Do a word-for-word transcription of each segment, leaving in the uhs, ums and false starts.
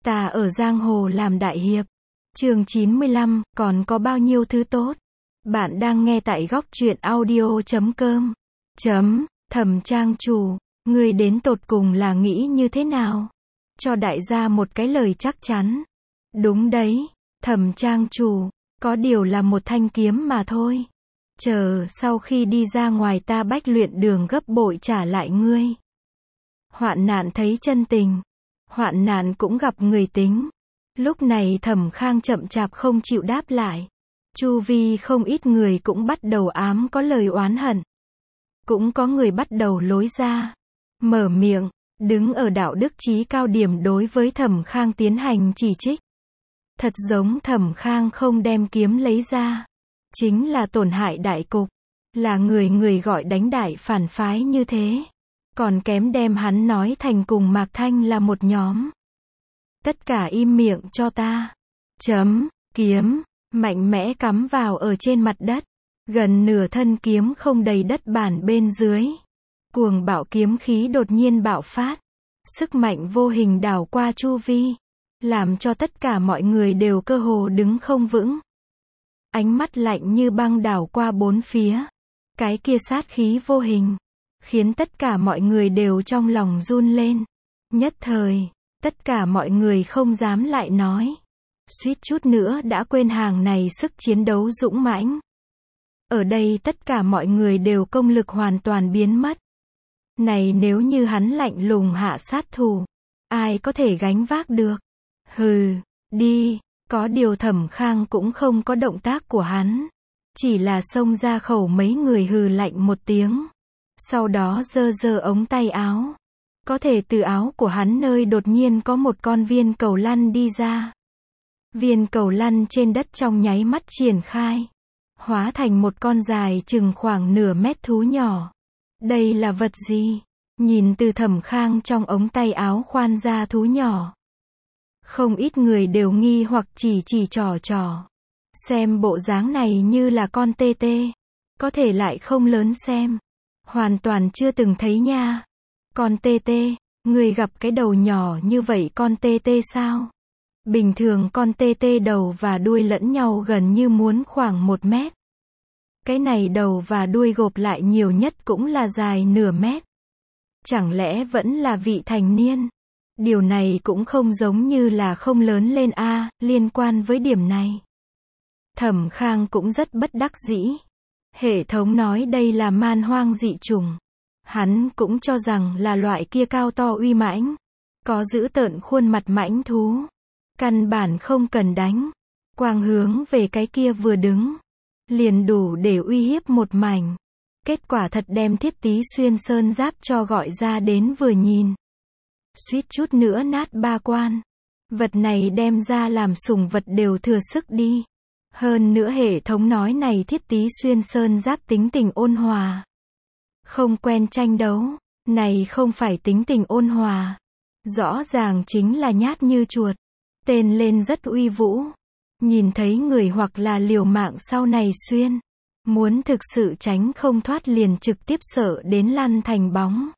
Ta ở giang hồ làm đại hiệp. Chương chín mươi lăm, còn có bao nhiêu thứ tốt. Bạn đang nghe tại góc truyện audio chấm com. Chấm, Thẩm trang chủ, người đến tột cùng là nghĩ như thế nào? Cho đại gia một cái lời chắc chắn. Đúng đấy, Thẩm trang chủ, có điều là một thanh kiếm mà thôi. Chờ sau khi đi ra ngoài ta bách luyện đường gấp bội trả lại ngươi. Hoạn nạn thấy chân tình, hoạn nạn cũng gặp người tính. Lúc này Thẩm Khang chậm chạp không chịu đáp lại. Chu vi không ít người cũng bắt đầu ám có lời oán hận. Cũng có người bắt đầu lối ra, mở miệng, đứng ở đạo đức chí cao điểm đối với Thẩm Khang tiến hành chỉ trích. Thật giống Thẩm Khang không đem kiếm lấy ra, chính là tổn hại đại cục, là người người gọi đánh đại phản phái như thế. Còn kém đem hắn nói thành cùng Mạc Thanh là một nhóm. Tất cả im miệng cho ta. Chấm, kiếm, mạnh mẽ cắm vào ở trên mặt đất. Gần nửa thân kiếm không đầy đất bản bên dưới. Cuồng bạo kiếm khí đột nhiên bạo phát. Sức mạnh vô hình đảo qua chu vi. Làm cho tất cả mọi người đều cơ hồ đứng không vững. Ánh mắt lạnh như băng đảo qua bốn phía. Cái kia sát khí vô hình. Khiến tất cả mọi người đều trong lòng run lên. Nhất thời, tất cả mọi người không dám lại nói. Suýt chút nữa đã quên hàng này sức chiến đấu dũng mãnh. Ở đây tất cả mọi người đều công lực hoàn toàn biến mất. Này nếu như hắn lạnh lùng hạ sát thủ, ai có thể gánh vác được? Hừ, đi, có điều Thẩm Khang cũng không có động tác của hắn. Chỉ là xông ra khẩu mấy người hừ lạnh một tiếng. Sau đó giơ giơ ống tay áo. Có thể từ áo của hắn nơi đột nhiên có một con viên cầu lăn đi ra. Viên cầu lăn trên đất trong nháy mắt triển khai. Hóa thành một con dài chừng khoảng nửa mét thú nhỏ. Đây là vật gì? Nhìn từ Thẩm Khang trong ống tay áo khoan ra thú nhỏ. Không ít người đều nghi hoặc chỉ chỉ trò trò. Xem bộ dáng này như là con tê tê. Có thể lại không lớn xem. Hoàn toàn chưa từng thấy nha. Con tê tê, người gặp cái đầu nhỏ như vậy con tê tê sao? Bình thường con tê tê đầu và đuôi lẫn nhau gần như muốn khoảng một mét. Cái này đầu và đuôi gộp lại nhiều nhất cũng là dài nửa mét. Chẳng lẽ vẫn là vị thành niên? Điều này cũng không giống như là không lớn lên a, à, liên quan với điểm này. Thẩm Khang cũng rất bất đắc dĩ. Hệ thống nói đây là man hoang dị chủng. Hắn cũng cho rằng là loại kia cao to uy mãnh, có dữ tợn khuôn mặt mãnh thú. Căn bản không cần đánh. Quang hướng về cái kia vừa đứng. Liền đủ để uy hiếp một mảnh. Kết quả thật đem Thiết Tý Xuyên sơn giáp cho gọi ra đến vừa nhìn. Suýt chút nữa nát ba quan. Vật này đem ra làm sủng vật đều thừa sức đi. Hơn nữa hệ thống nói này Thiết Tý Xuyên sơn giáp tính tình ôn hòa. Không quen tranh đấu. Này không phải tính tình ôn hòa. Rõ ràng chính là nhát như chuột. Tên lên rất uy vũ. Nhìn thấy người hoặc là liều mạng sau này xuyên. Muốn thực sự tránh không thoát liền trực tiếp sợ đến lăn thành bóng.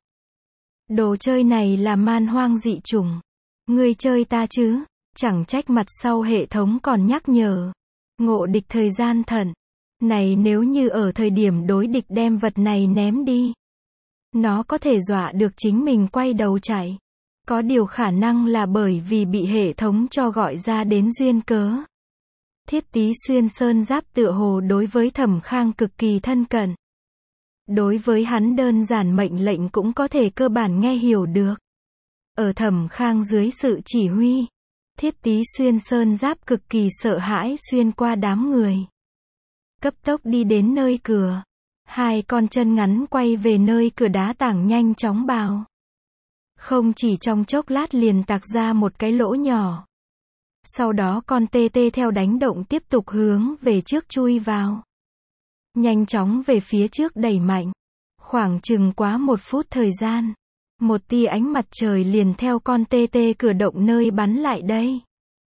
Đồ chơi này là man hoang dị chủng. Ngươi chơi ta chứ? Chẳng trách mặt sau hệ thống còn nhắc nhở. Ngộ địch thời gian thận. Này nếu như ở thời điểm đối địch đem vật này ném đi. Nó có thể dọa được chính mình quay đầu chạy. Có điều khả năng là bởi vì bị hệ thống cho gọi ra đến duyên cớ. Thiết Tý Xuyên sơn giáp tựa hồ đối với Thẩm Khang cực kỳ thân cận. Đối với hắn đơn giản mệnh lệnh cũng có thể cơ bản nghe hiểu được. Ở Thẩm Khang dưới sự chỉ huy, Thiết Tý Xuyên sơn giáp cực kỳ sợ hãi xuyên qua đám người. Cấp tốc đi đến nơi cửa. Hai con chân ngắn quay về nơi cửa đá tảng nhanh chóng bào. Không chỉ trong chốc lát liền tạc ra một cái lỗ nhỏ. Sau đó con tê tê theo đánh động tiếp tục hướng về trước chui vào. Nhanh chóng về phía trước đẩy mạnh. Khoảng chừng quá một phút thời gian. Một tia ánh mặt trời liền theo con tê tê cửa động nơi bắn lại đây.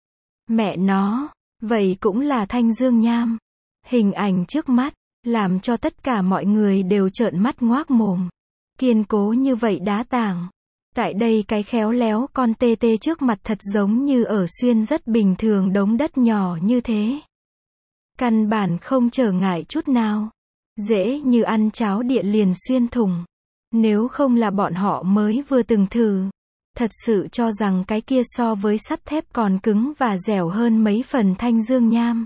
Mẹ nó, vậy cũng là thanh dương nham. Hình ảnh trước mắt, làm cho tất cả mọi người đều trợn mắt ngoác mồm. Kiên cố như vậy đá tảng. Tại đây cái khéo léo con tê tê trước mặt thật giống như ở xuyên rất bình thường đống đất nhỏ như thế. Căn bản không trở ngại chút nào. Dễ như ăn cháo địa liền xuyên thủng. Nếu không là bọn họ mới vừa từng thử. Thật sự cho rằng cái kia so với sắt thép còn cứng và dẻo hơn mấy phần thanh dương nham.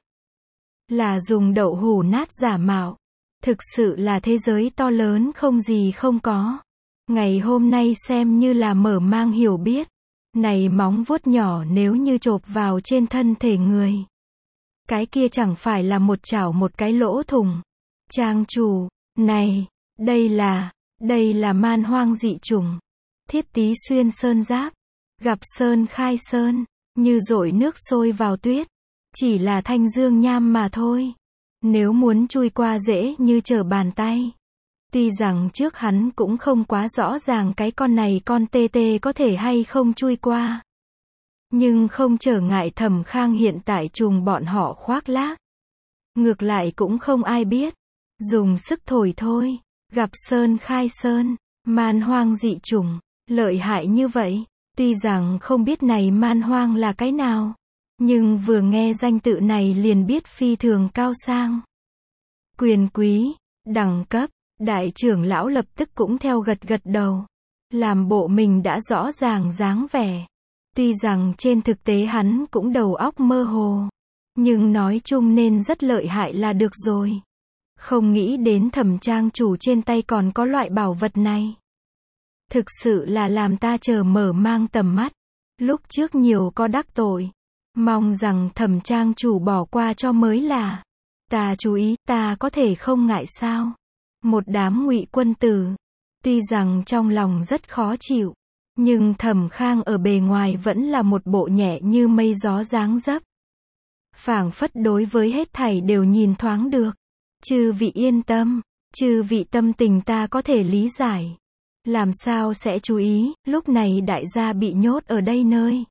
Là dùng đậu hũ nát giả mạo. Thực sự là thế giới to lớn không gì không có. Ngày hôm nay xem như là mở mang hiểu biết. Này móng vuốt nhỏ nếu như chộp vào trên thân thể người. Cái kia chẳng phải là một chảo một cái lỗ thủng. Trang chủ, này, đây là, đây là man hoang dị chủng. Thiết tí xuyên sơn giáp. Gặp sơn khai sơn, như dội nước sôi vào tuyết. Chỉ là thanh dương nham mà thôi. Nếu muốn chui qua dễ như trở bàn tay. Tuy rằng trước hắn cũng không quá rõ ràng cái con này con tê tê có thể hay không chui qua. Nhưng không trở ngại Thẩm Khang hiện tại trùng bọn họ khoác lác. Ngược lại cũng không ai biết. Dùng sức thổi thôi. Gặp sơn khai sơn, man hoang dị chủng, lợi hại như vậy. Tuy rằng không biết này man hoang là cái nào. Nhưng vừa nghe danh tự này liền biết phi thường cao sang. Quyền quý, đẳng cấp, đại trưởng lão lập tức cũng theo gật gật đầu. Làm bộ mình đã rõ ràng dáng vẻ. Tuy rằng trên thực tế hắn cũng đầu óc mơ hồ. Nhưng nói chung nên rất lợi hại là được rồi. Không nghĩ đến Thẩm trang chủ trên tay còn có loại bảo vật này. Thực sự là làm ta chờ mở mang tầm mắt. Lúc trước nhiều có đắc tội. Mong rằng Thẩm trang chủ bỏ qua cho mới là. Ta chú ý, ta có thể không ngại sao. Một đám ngụy quân tử. Tuy rằng trong lòng rất khó chịu. Nhưng Thẩm Khang ở bề ngoài vẫn là một bộ nhẹ như mây gió dáng dấp. Phảng phất đối với hết thảy đều nhìn thoáng được. Chư vị yên tâm. Chư vị tâm tình ta có thể lý giải. Làm sao sẽ chú ý, lúc này đại gia bị nhốt ở đây nơi.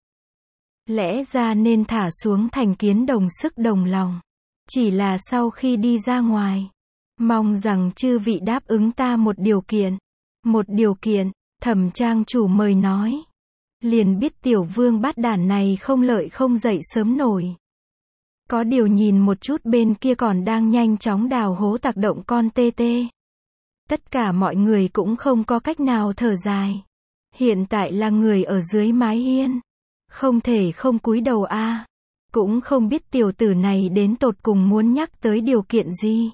Lẽ ra nên thả xuống thành kiến đồng sức đồng lòng. Chỉ là sau khi đi ra ngoài. Mong rằng chư vị đáp ứng ta một điều kiện. Một điều kiện, Thẩm trang chủ mời nói. Liền biết tiểu vương bát đản này không lợi không dậy sớm nổi. Có điều nhìn một chút bên kia còn đang nhanh chóng đào hố tạc động con tê tê. Tất cả mọi người cũng không có cách nào thở dài. Hiện tại là người ở dưới mái hiên. Không thể không cúi đầu a. À. Cũng không biết tiểu tử này đến tột cùng muốn nhắc tới điều kiện gì.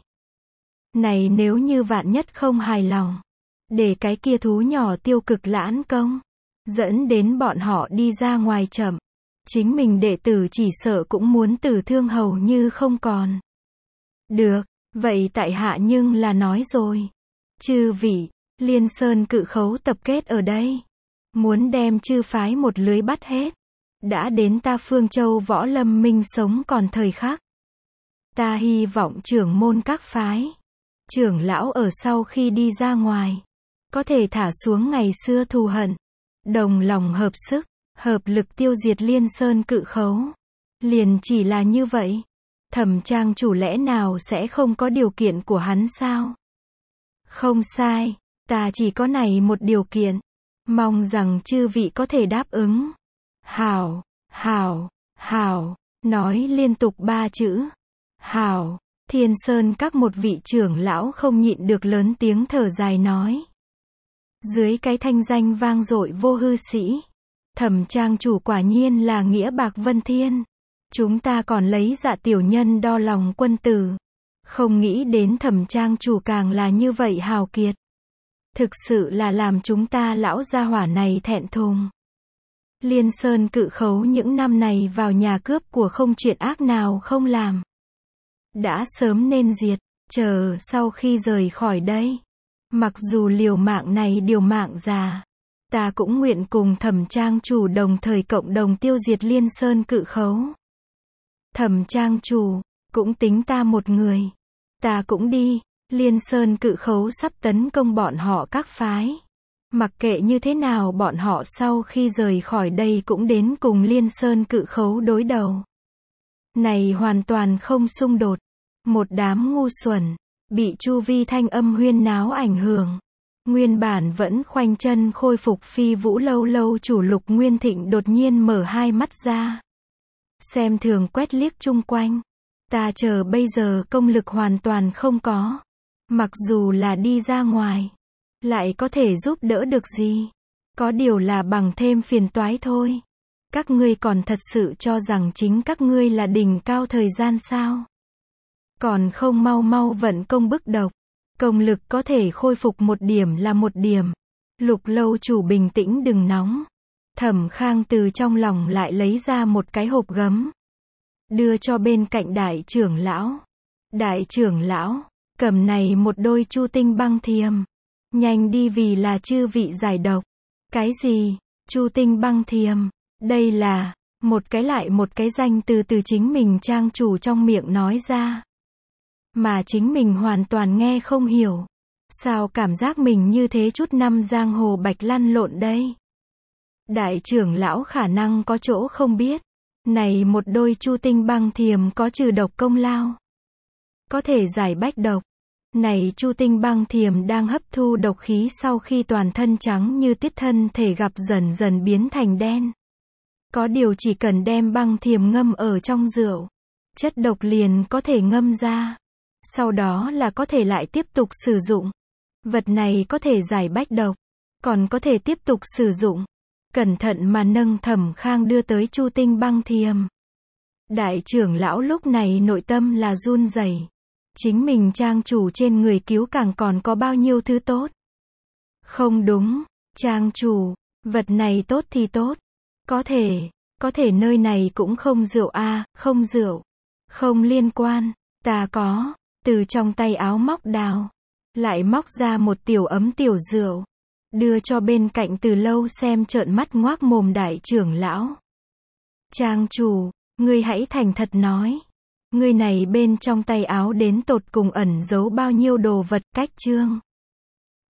Này nếu như vạn nhất không hài lòng. Để cái kia thú nhỏ tiêu cực lãn công. Dẫn đến bọn họ đi ra ngoài chậm. Chính mình đệ tử chỉ sợ cũng muốn tử thương hầu như không còn. Được, vậy tại hạ nhưng là nói rồi. Chư vị, Liên Sơn cự khấu tập kết ở đây. Muốn đem chư phái một lưới bắt hết. Đã đến ta Phương Châu Võ Lâm Minh sống còn thời khắc. Ta hy vọng trưởng môn các phái. Trưởng lão ở sau khi đi ra ngoài. Có thể thả xuống ngày xưa thù hận. Đồng lòng hợp sức. Hợp lực tiêu diệt Liên Sơn cự khấu. Liền chỉ là như vậy. Thẩm trang chủ lẽ nào sẽ không có điều kiện của hắn sao? Không sai, ta chỉ có này một điều kiện. Mong rằng chư vị có thể đáp ứng. Hảo, hảo, hảo, nói liên tục ba chữ. Hảo, Thiên Sơn các một vị trưởng lão không nhịn được lớn tiếng thở dài nói. Dưới cái thanh danh vang dội vô hư sĩ. Thẩm trang chủ quả nhiên là nghĩa bạc vân thiên. Chúng ta còn lấy dạ tiểu nhân đo lòng quân tử. Không nghĩ đến Thẩm trang chủ càng là như vậy hào kiệt. Thực sự là làm chúng ta lão gia hỏa này thẹn thùng. Liên Sơn cự khấu những năm này vào nhà cướp của không chuyện ác nào không làm. Đã sớm nên diệt, chờ sau khi rời khỏi đây. Mặc dù liều mạng này điều mạng già. Ta cũng nguyện cùng Thẩm trang chủ đồng thời cộng đồng tiêu diệt Liên Sơn cự khấu. Thẩm trang chủ, cũng tính ta một người. Ta cũng đi, Liên Sơn cự khấu sắp tấn công bọn họ các phái. Mặc kệ như thế nào bọn họ sau khi rời khỏi đây cũng đến cùng Liên Sơn cự khấu đối đầu. Này hoàn toàn không xung đột. Một đám ngu xuẩn, bị chu vi thanh âm huyên náo ảnh hưởng. Nguyên bản vẫn khoanh chân khôi phục phi vũ lâu lâu chủ Lục Nguyên Thịnh đột nhiên mở hai mắt ra. Xem thường quét liếc chung quanh. Ta chờ bây giờ công lực hoàn toàn không có. Mặc dù là đi ra ngoài, lại có thể giúp đỡ được gì. Có điều là bằng thêm phiền toái thôi. Các ngươi còn thật sự cho rằng chính các ngươi là đỉnh cao thời gian sao? Còn không mau mau vận công bức độc. Công lực có thể khôi phục một điểm là một điểm. Lục lâu chủ bình tĩnh đừng nóng. Thẩm Khang từ trong lòng lại lấy ra một cái hộp gấm. Đưa cho bên cạnh đại trưởng lão. Đại trưởng lão, cầm này một đôi chu tinh băng thiềm. Nhanh đi vì là chư vị giải độc. Cái gì? Chu tinh băng thiềm. Đây là, một cái lại một cái danh từ từ chính mình trang chủ trong miệng nói ra. Mà chính mình hoàn toàn nghe không hiểu. Sao cảm giác mình như thế chút năm giang hồ bạch lăn lộn đây? Đại trưởng lão khả năng có chỗ không biết. Này một đôi chu tinh băng thiềm có trừ độc công lao. Có thể giải bách độc. Này chu tinh băng thiềm đang hấp thu độc khí sau khi toàn thân trắng như tuyết thân thể gặp dần dần biến thành đen. Có điều chỉ cần đem băng thiềm ngâm ở trong rượu. Chất độc liền có thể ngâm ra. Sau đó là có thể lại tiếp tục sử dụng. Vật này có thể giải bách độc. Còn có thể tiếp tục sử dụng. Cẩn thận mà nâng Thẩm Khang đưa tới chu tinh băng thiềm. Đại trưởng lão lúc này nội tâm là run rẩy. Chính mình trang chủ trên người cứu càng còn có bao nhiêu thứ tốt. Không đúng, trang chủ, vật này tốt thì tốt. Có thể, có thể nơi này cũng không rượu a, à, không rượu. Không liên quan, ta có, từ trong tay áo móc đào. Lại móc ra một tiểu ấm tiểu rượu. Đưa cho bên cạnh từ lâu xem trợn mắt ngoác mồm đại trưởng lão. Trang chủ, ngươi hãy thành thật nói. Ngươi này bên trong tay áo đến tột cùng ẩn giấu bao nhiêu đồ vật, cách chương.